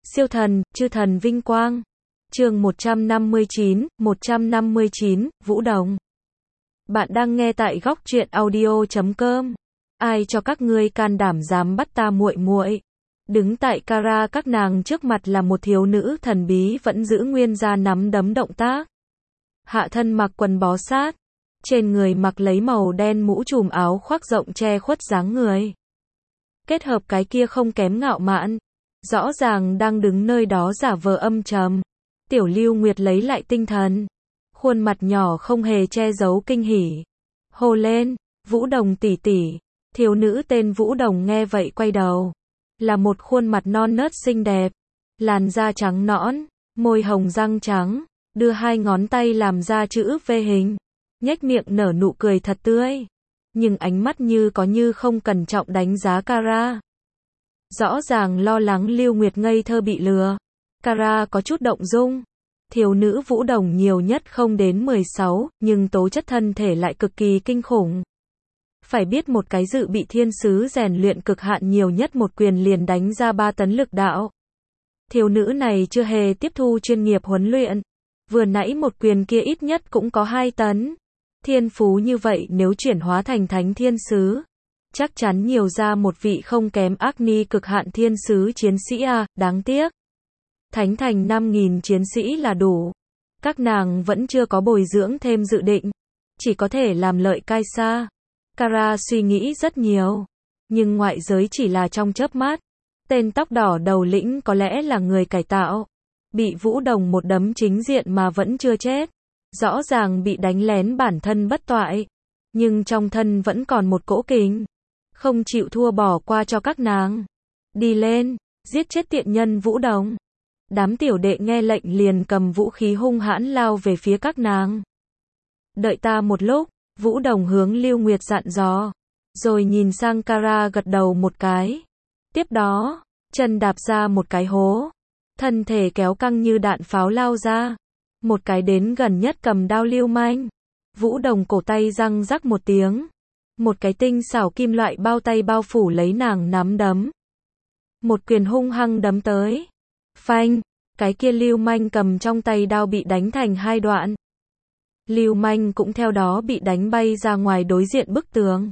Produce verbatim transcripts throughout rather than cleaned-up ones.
Siêu thần, chư thần vinh quang. Chương một trăm năm mươi chín, một trăm năm mươi chín, Vũ Đồng. Bạn đang nghe tại góc truyện audio chấm com. Ai cho các ngươi can đảm dám bắt ta muội muội? Đứng tại Kara các nàng trước mặt là một thiếu nữ thần bí vẫn giữ nguyên ra nắm đấm động tác. Hạ thân mặc quần bó sát, trên người mặc lấy màu đen mũ trùm áo khoác rộng che khuất dáng người. Kết hợp cái kia không kém ngạo mạn, rõ ràng đang đứng nơi đó giả vờ âm trầm. Tiểu Lưu Nguyệt lấy lại tinh thần, khuôn mặt nhỏ không hề che giấu kinh hỉ. Hô lên, Vũ Đồng tỷ tỷ. Thiếu nữ tên Vũ Đồng nghe vậy quay đầu. Là một khuôn mặt non nớt xinh đẹp, làn da trắng nõn, môi hồng răng trắng, đưa hai ngón tay làm ra chữ V hình, nhếch miệng nở nụ cười thật tươi. Nhưng ánh mắt như có như không cẩn trọng đánh giá Kara. Rõ ràng lo lắng Lưu Nguyệt ngây thơ bị lừa. Kara có chút động dung. Thiếu nữ Vũ Đồng nhiều nhất không đến mười sáu, nhưng tố chất thân thể lại cực kỳ kinh khủng. Phải biết một cái dự bị thiên sứ rèn luyện cực hạn nhiều nhất một quyền liền đánh ra ba tấn lực đạo. Thiếu nữ này chưa hề tiếp thu chuyên nghiệp huấn luyện. Vừa nãy một quyền kia ít nhất cũng có hai tấn. Thiên phú như vậy nếu chuyển hóa thành thánh thiên sứ, chắc chắn nhiều ra một vị không kém Agni cực hạn thiên sứ chiến sĩ à, đáng tiếc. Thánh thành năm nghìn chiến sĩ là đủ. Các nàng vẫn chưa có bồi dưỡng thêm dự định, chỉ có thể làm lợi cai xa. Kara suy nghĩ rất nhiều, nhưng ngoại giới chỉ là trong chớp mắt. Tên tóc đỏ đầu lĩnh có lẽ là người cải tạo, bị Vũ Đồng một đấm chính diện mà vẫn chưa chết. Rõ ràng bị đánh lén bản thân bất toại, nhưng trong thân vẫn còn một cỗ kình, không chịu thua bỏ qua cho các nàng. Đi lên, giết chết tiện nhân Vũ Đồng. Đám tiểu đệ nghe lệnh liền cầm vũ khí hung hãn lao về phía các nàng. Đợi ta một lúc, Vũ Đồng hướng Lưu Nguyệt dặn dò, rồi nhìn sang Kara gật đầu một cái. Tiếp đó, chân đạp ra một cái hố, thân thể kéo căng như đạn pháo lao ra. Một cái đến gần nhất cầm đao lưu manh. Vũ Đồng cổ tay răng rắc một tiếng. Một cái tinh xảo kim loại bao tay bao phủ lấy nàng nắm đấm. Một quyền hung hăng đấm tới. Phanh, cái kia lưu manh cầm trong tay đao bị đánh thành hai đoạn. Lưu manh cũng theo đó bị đánh bay ra ngoài đối diện bức tường.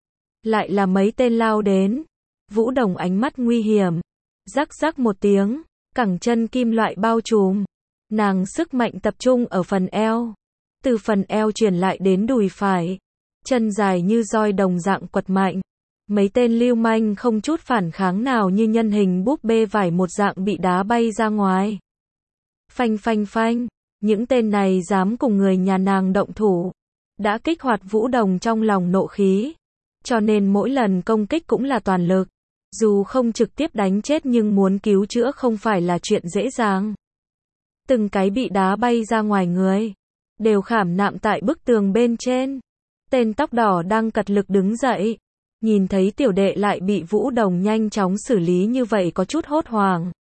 Lại là mấy tên lao đến. Vũ Đồng ánh mắt nguy hiểm. Rắc rắc một tiếng, cẳng chân kim loại bao trùm. Nàng sức mạnh tập trung ở phần eo. Từ phần eo truyền lại đến đùi phải. Chân dài như roi đồng dạng quật mạnh. Mấy tên lưu manh không chút phản kháng nào như nhân hình búp bê vải một dạng bị đá bay ra ngoài. Phanh phanh phanh. Những tên này dám cùng người nhà nàng động thủ. Đã kích hoạt Vũ Đồng trong lòng nộ khí. Cho nên mỗi lần công kích cũng là toàn lực. Dù không trực tiếp đánh chết nhưng muốn cứu chữa không phải là chuyện dễ dàng. Từng cái bị đá bay ra ngoài người, đều khảm nạm tại bức tường bên trên. Tên tóc đỏ đang cật lực đứng dậy, nhìn thấy tiểu đệ lại bị Vũ Đồng nhanh chóng xử lý như vậy có chút hốt hoảng.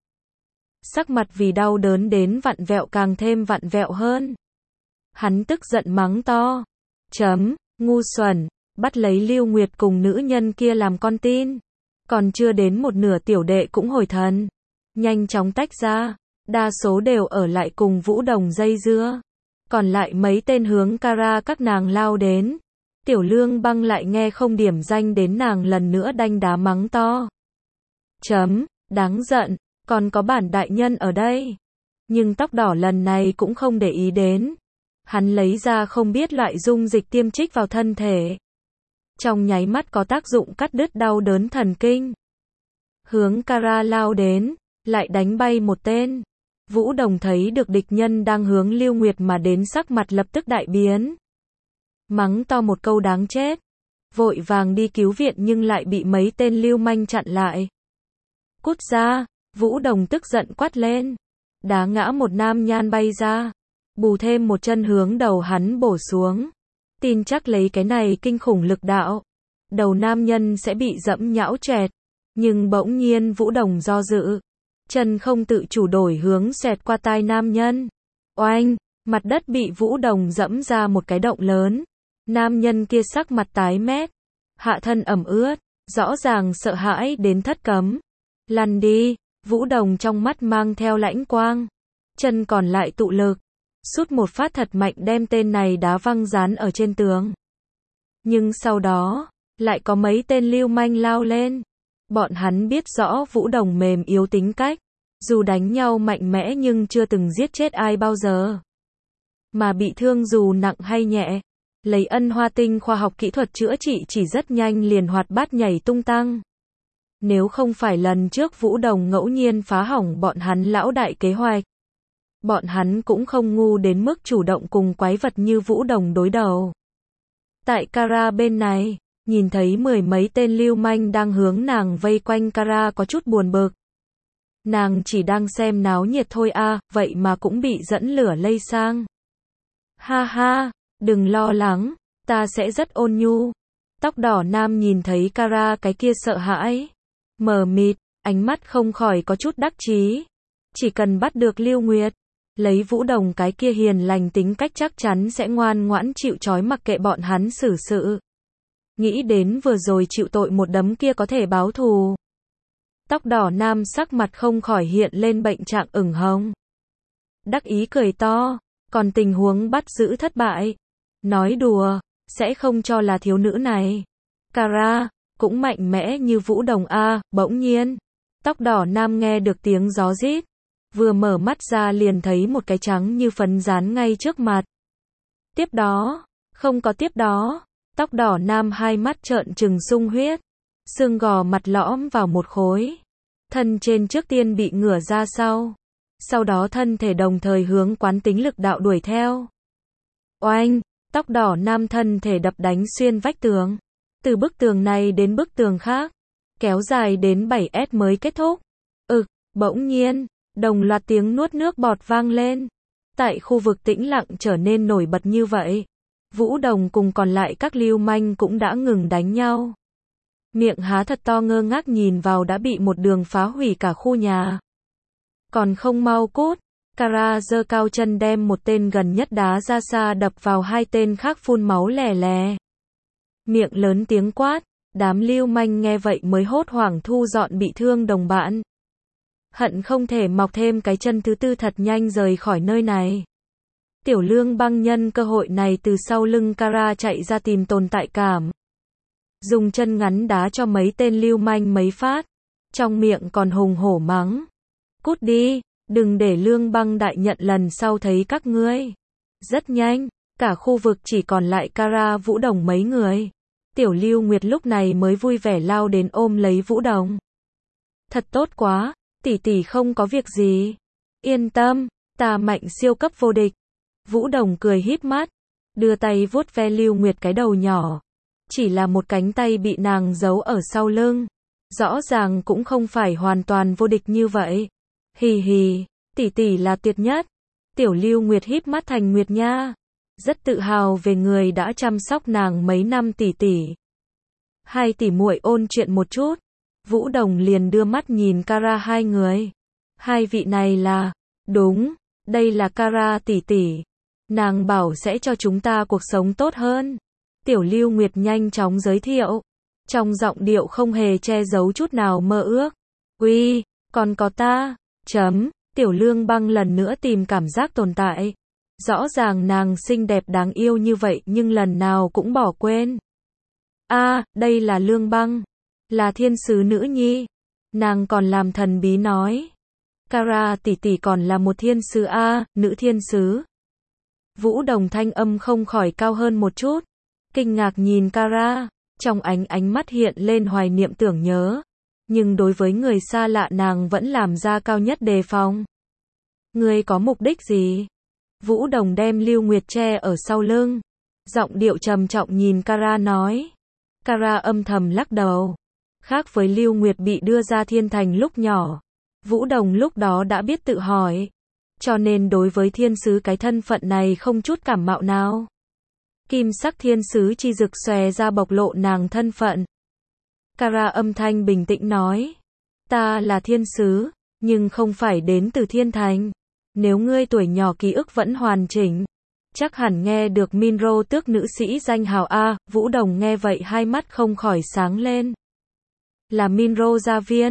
Sắc mặt vì đau đớn đến vặn vẹo càng thêm vặn vẹo hơn. Hắn tức giận mắng to. Chấm, ngu xuẩn, bắt lấy Lưu Nguyệt cùng nữ nhân kia làm con tin. Còn chưa đến một nửa tiểu đệ cũng hồi thần. Nhanh chóng tách ra. Đa số đều ở lại cùng Vũ Đồng dây dưa. Còn lại mấy tên hướng Kara các nàng lao đến. Tiểu Lương Băng lại nghe không điểm danh đến nàng lần nữa đanh đá mắng to. Chấm, đáng giận, còn có bản đại nhân ở đây. Nhưng tóc đỏ lần này cũng không để ý đến. Hắn lấy ra không biết loại dung dịch tiêm trích vào thân thể. Trong nháy mắt có tác dụng cắt đứt đau đớn thần kinh. Hướng Kara lao đến, lại đánh bay một tên. Vũ Đồng thấy được địch nhân đang hướng Lưu Nguyệt mà đến sắc mặt lập tức đại biến. Mắng to một câu đáng chết. Vội vàng đi cứu viện nhưng lại bị mấy tên lưu manh chặn lại. Cút ra, Vũ Đồng tức giận quát lên. Đá ngã một nam nhan bay ra. Bù thêm một chân hướng đầu hắn bổ xuống. Tin chắc lấy cái này kinh khủng lực đạo. Đầu nam nhân sẽ bị dẫm nhão choẹt. Nhưng bỗng nhiên Vũ Đồng do dự. Chân không tự chủ đổi hướng xẹt qua tai nam nhân. Oanh, mặt đất bị Vũ Đồng dẫm ra một cái động lớn. Nam nhân kia sắc mặt tái mét, hạ thân ẩm ướt, rõ ràng sợ hãi đến thất cấm. Lăn đi, Vũ Đồng trong mắt mang theo lãnh quang, chân còn lại tụ lực, sút một phát thật mạnh đem tên này đá văng dán ở trên tường. Nhưng sau đó, lại có mấy tên lưu manh lao lên. Bọn hắn biết rõ Vũ Đồng mềm yếu tính cách, dù đánh nhau mạnh mẽ nhưng chưa từng giết chết ai bao giờ. Mà bị thương dù nặng hay nhẹ, lấy ân hoa tinh khoa học kỹ thuật chữa trị chỉ rất nhanh liền hoạt bát nhảy tung tăng. Nếu không phải lần trước Vũ Đồng ngẫu nhiên phá hỏng bọn hắn lão đại kế hoạch, bọn hắn cũng không ngu đến mức chủ động cùng quái vật như Vũ Đồng đối đầu. Tại Kara bên này, nhìn thấy mười mấy tên lưu manh đang hướng nàng vây quanh, Kara có chút buồn bực. Nàng chỉ đang xem náo nhiệt thôi a, vậy mà cũng bị dẫn lửa lây sang. Ha ha, đừng lo lắng, ta sẽ rất ôn nhu. Tóc đỏ nam nhìn thấy Kara cái kia sợ hãi, mờ mịt, ánh mắt không khỏi có chút đắc chí. Chỉ cần bắt được Lưu Nguyệt, lấy Vũ Đồng cái kia hiền lành tính cách chắc chắn sẽ ngoan ngoãn chịu trói mặc kệ bọn hắn xử sự. Nghĩ đến vừa rồi chịu tội một đấm kia có thể báo thù. Tóc đỏ nam sắc mặt không khỏi hiện lên bệnh trạng ửng hồng. Đắc ý cười to, còn tình huống bắt giữ thất bại. Nói đùa, sẽ không cho là thiếu nữ này. Kara, cũng mạnh mẽ như Vũ Đồng a, bỗng nhiên. Tóc đỏ nam nghe được tiếng gió rít. Vừa mở mắt ra liền thấy một cái trắng như phấn dán ngay trước mặt. Tiếp đó, không có tiếp đó. Tóc đỏ nam hai mắt trợn trừng sung huyết. Xương gò mặt lõm vào một khối. Thân trên trước tiên bị ngửa ra sau. Sau đó thân thể đồng thời hướng quán tính lực đạo đuổi theo. Oanh, tóc đỏ nam thân thể đập đánh xuyên vách tường. Từ bức tường này đến bức tường khác. Kéo dài đến bảy mét mới kết thúc. Ực, bỗng nhiên, đồng loạt tiếng nuốt nước bọt vang lên. Tại khu vực tĩnh lặng trở nên nổi bật như vậy. Vũ Đồng cùng còn lại các lưu manh cũng đã ngừng đánh nhau. Miệng há thật to ngơ ngác nhìn vào đã bị một đường phá hủy cả khu nhà. Còn không mau cút, Kara giơ cao chân đem một tên gần nhất đá ra xa đập vào hai tên khác phun máu lè lè. Miệng lớn tiếng quát, đám lưu manh nghe vậy mới hốt hoảng thu dọn bị thương đồng bạn. Hận không thể mọc thêm cái chân thứ tư thật nhanh rời khỏi nơi này. Tiểu Lương Băng nhân cơ hội này từ sau lưng Kara chạy ra tìm tồn tại cảm. Dùng chân ngắn đá cho mấy tên lưu manh mấy phát. Trong miệng còn hùng hổ mắng. Cút đi, đừng để Lương Băng đại nhận lần sau thấy các ngươi. Rất nhanh, cả khu vực chỉ còn lại Kara Vũ Đồng mấy người. Tiểu Lưu Nguyệt lúc này mới vui vẻ lao đến ôm lấy Vũ Đồng. Thật tốt quá, tỷ tỷ không có việc gì. Yên tâm, ta mạnh siêu cấp vô địch. Vũ Đồng cười híp mắt, đưa tay vuốt ve Lưu Nguyệt cái đầu nhỏ. Chỉ là một cánh tay bị nàng giấu ở sau lưng. Rõ ràng cũng không phải hoàn toàn vô địch như vậy. Hì hì, tỷ tỷ là tuyệt nhất. Tiểu Lưu Nguyệt híp mắt thành Nguyệt nha. Rất tự hào về người đã chăm sóc nàng mấy năm tỷ tỷ. Hai tỷ muội ôn chuyện một chút. Vũ Đồng liền đưa mắt nhìn Kara hai người. Hai vị này là, đúng, đây là Kara tỷ tỷ. Nàng bảo sẽ cho chúng ta cuộc sống tốt hơn. Tiểu Lưu Nguyệt nhanh chóng giới thiệu. Trong giọng điệu không hề che giấu chút nào mơ ước. Uy, còn có ta. Chấm, Tiểu Lương Băng lần nữa tìm cảm giác tồn tại. Rõ ràng nàng xinh đẹp đáng yêu như vậy nhưng lần nào cũng bỏ quên. A, à, đây là Lương Băng. Là thiên sứ nữ nhi. Nàng còn làm thần bí nói. Kara tỷ tỷ còn là một thiên sứ a, à, nữ thiên sứ. Vũ Đồng thanh âm không khỏi cao hơn một chút. Kinh ngạc nhìn Kara, trong ánh ánh mắt hiện lên hoài niệm tưởng nhớ. Nhưng đối với người xa lạ nàng vẫn làm ra cao nhất đề phòng. Ngươi có mục đích gì? Vũ Đồng đem Lưu Nguyệt che ở sau lưng. Giọng điệu trầm trọng nhìn Kara nói. Kara âm thầm lắc đầu. Khác với Lưu Nguyệt bị đưa ra thiên thành lúc nhỏ. Vũ Đồng lúc đó đã biết tự hỏi. Cho nên đối với thiên sứ cái thân phận này không chút cảm mạo nào. Kim sắc thiên sứ chi rực xòe ra bộc lộ nàng thân phận. Kara âm thanh bình tĩnh nói. Ta là thiên sứ, nhưng không phải đến từ thiên thành. Nếu ngươi tuổi nhỏ ký ức vẫn hoàn chỉnh, chắc hẳn nghe được Minro tước nữ sĩ danh hào A. Vũ Đồng nghe vậy hai mắt không khỏi sáng lên. Là Minro gia viên,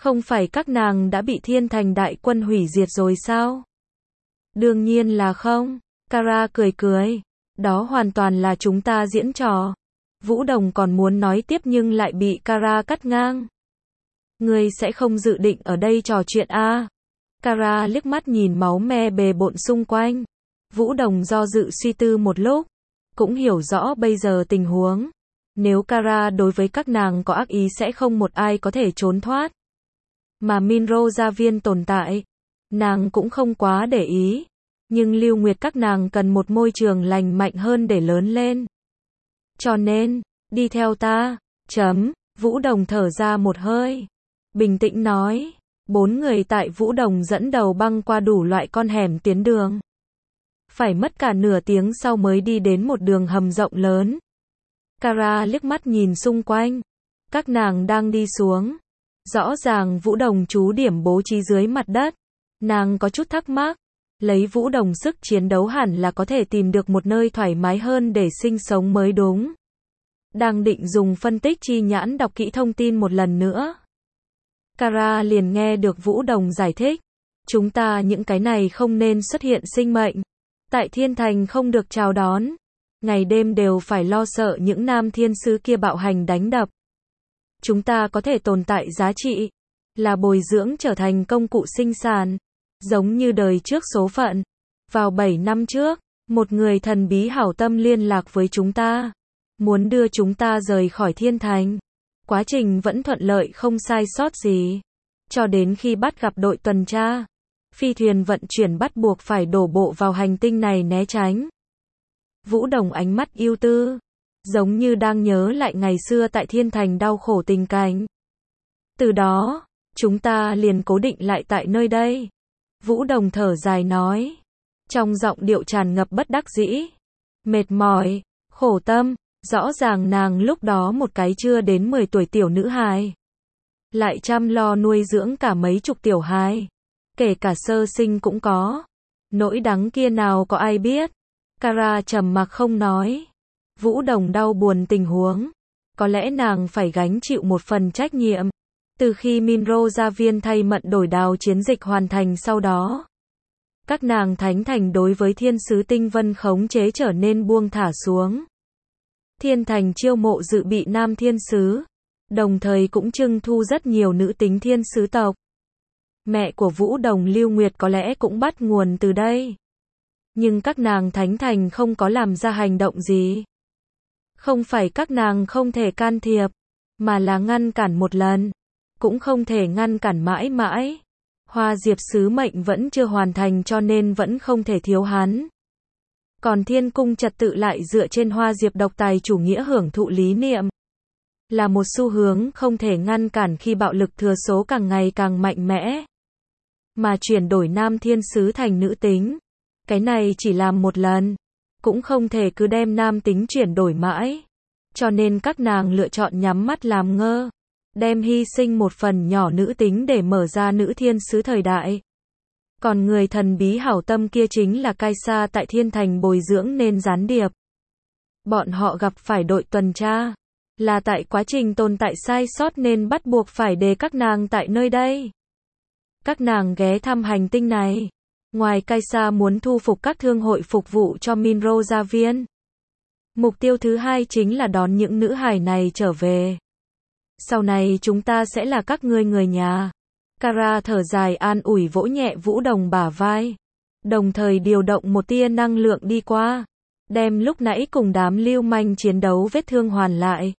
Không phải các nàng đã bị thiên thành đại quân hủy diệt rồi sao? Đương nhiên là không. Kara cười cười. Đó hoàn toàn là chúng ta diễn trò. Vũ Đồng còn muốn nói tiếp nhưng lại bị Kara cắt ngang. Ngươi sẽ không dự định ở đây trò chuyện à? Kara liếc mắt nhìn máu me bề bộn xung quanh. Vũ Đồng do dự suy tư một lúc. Cũng hiểu rõ bây giờ tình huống. Nếu Kara đối với các nàng có ác ý sẽ không một ai có thể trốn thoát. Mà Minro gia viên tồn tại. Nàng cũng không quá để ý. Nhưng Lưu Nguyệt các nàng cần một môi trường lành mạnh hơn để lớn lên. Cho nên, đi theo ta. Chấm. Vũ Đồng thở ra một hơi. Bình tĩnh nói. Bốn người tại Vũ Đồng dẫn đầu băng qua đủ loại con hẻm tiến đường. Phải mất cả nửa tiếng sau mới đi đến một đường hầm rộng lớn. Kara liếc mắt nhìn xung quanh. Các nàng đang đi xuống. Rõ ràng Vũ Đồng trú điểm bố trí dưới mặt đất. Nàng có chút thắc mắc. Lấy Vũ Đồng sức chiến đấu hẳn là có thể tìm được một nơi thoải mái hơn để sinh sống mới đúng. Đang định dùng phân tích chi nhãn đọc kỹ thông tin một lần nữa. Kara liền nghe được Vũ Đồng giải thích. Chúng ta những cái này không nên xuất hiện sinh mệnh. Tại thiên thành không được chào đón. Ngày đêm đều phải lo sợ những nam thiên sứ kia bạo hành đánh đập. Chúng ta có thể tồn tại giá trị. Là bồi dưỡng trở thành công cụ sinh sản. Giống như đời trước số phận. Vào bảy năm trước, một người thần bí hảo tâm liên lạc với chúng ta. Muốn đưa chúng ta rời khỏi thiên thành. Quá trình vẫn thuận lợi không sai sót gì. Cho đến khi bắt gặp đội tuần tra. Phi thuyền vận chuyển bắt buộc phải đổ bộ vào hành tinh này né tránh. Vũ Đồng ánh mắt ưu tư. Giống như đang nhớ lại ngày xưa tại thiên thành đau khổ tình cảnh. Từ đó, chúng ta liền cố định lại tại nơi đây. Vũ Đồng thở dài nói. Trong giọng điệu tràn ngập bất đắc dĩ. Mệt mỏi, khổ tâm. Rõ ràng nàng lúc đó một cái chưa đến mười tuổi tiểu nữ hài. Lại chăm lo nuôi dưỡng cả mấy chục tiểu hài. Kể cả sơ sinh cũng có. Nỗi đắng kia nào có ai biết. Kara trầm mặc không nói. Vũ Đồng đau buồn tình huống. Có lẽ nàng phải gánh chịu một phần trách nhiệm. Từ khi Minro gia viên thay mận đổi đào chiến dịch hoàn thành sau đó. Các nàng thánh thành đối với thiên sứ tinh vân khống chế trở nên buông thả xuống. Thiên thành chiêu mộ dự bị nam thiên sứ. Đồng thời cũng trưng thu rất nhiều nữ tính thiên sứ tộc. Mẹ của Vũ Đồng Lưu Nguyệt có lẽ cũng bắt nguồn từ đây. Nhưng các nàng thánh thành không có làm ra hành động gì. Không phải các nàng không thể can thiệp, mà là ngăn cản một lần. Cũng không thể ngăn cản mãi mãi. Hoa Diệp sứ mệnh vẫn chưa hoàn thành cho nên vẫn không thể thiếu hắn. Còn thiên cung trật tự lại dựa trên Hoa Diệp độc tài chủ nghĩa hưởng thụ lý niệm. Là một xu hướng không thể ngăn cản khi bạo lực thừa số càng ngày càng mạnh mẽ. Mà chuyển đổi nam thiên sứ thành nữ tính. Cái này chỉ làm một lần. Cũng không thể cứ đem nam tính chuyển đổi mãi. Cho nên các nàng lựa chọn nhắm mắt làm ngơ. Đem hy sinh một phần nhỏ nữ tính để mở ra nữ thiên sứ thời đại. Còn người thần bí hảo tâm kia chính là Kaisa tại thiên thành bồi dưỡng nên gián điệp. Bọn họ gặp phải đội tuần tra. Là tại quá trình tồn tại sai sót nên bắt buộc phải để các nàng tại nơi đây. Các nàng ghé thăm hành tinh này. Ngoài Kaisa muốn thu phục các thương hội phục vụ cho Minro gia viên. Mục tiêu thứ hai chính là đón những nữ hài này trở về. Sau này chúng ta sẽ là các ngươi người nhà. Kara thở dài an ủi vỗ nhẹ Vũ Đồng bả vai. Đồng thời điều động một tia năng lượng đi qua. Đem lúc nãy cùng đám lưu manh chiến đấu vết thương hoàn lại.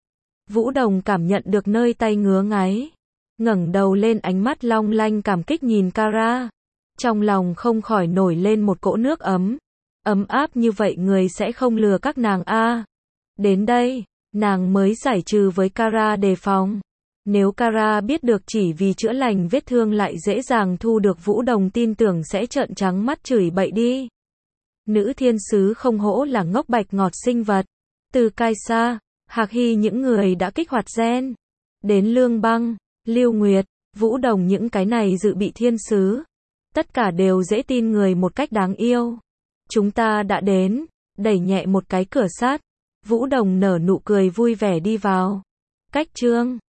Vũ Đồng cảm nhận được nơi tay ngứa ngáy. Ngẩng đầu lên ánh mắt long lanh cảm kích nhìn Kara. Trong lòng không khỏi nổi lên một cỗ nước ấm. Ấm áp như vậy người sẽ không lừa các nàng a. Đến đây, nàng mới giải trừ với Kara đề phòng. Nếu Kara biết được chỉ vì chữa lành vết thương lại dễ dàng thu được Vũ Đồng tin tưởng sẽ trợn trắng mắt chửi bậy đi. Nữ thiên sứ không hổ là ngốc bạch ngọt sinh vật. Từ Kaisa, Hạc Hy những người đã kích hoạt gen. Đến Lương Băng, Lưu Nguyệt, Vũ Đồng những cái này dự bị thiên sứ. Tất cả đều dễ tin người một cách đáng yêu. Chúng ta đã đến, đẩy nhẹ một cái cửa sắt. Vũ Đồng nở nụ cười vui vẻ đi vào. Cách chương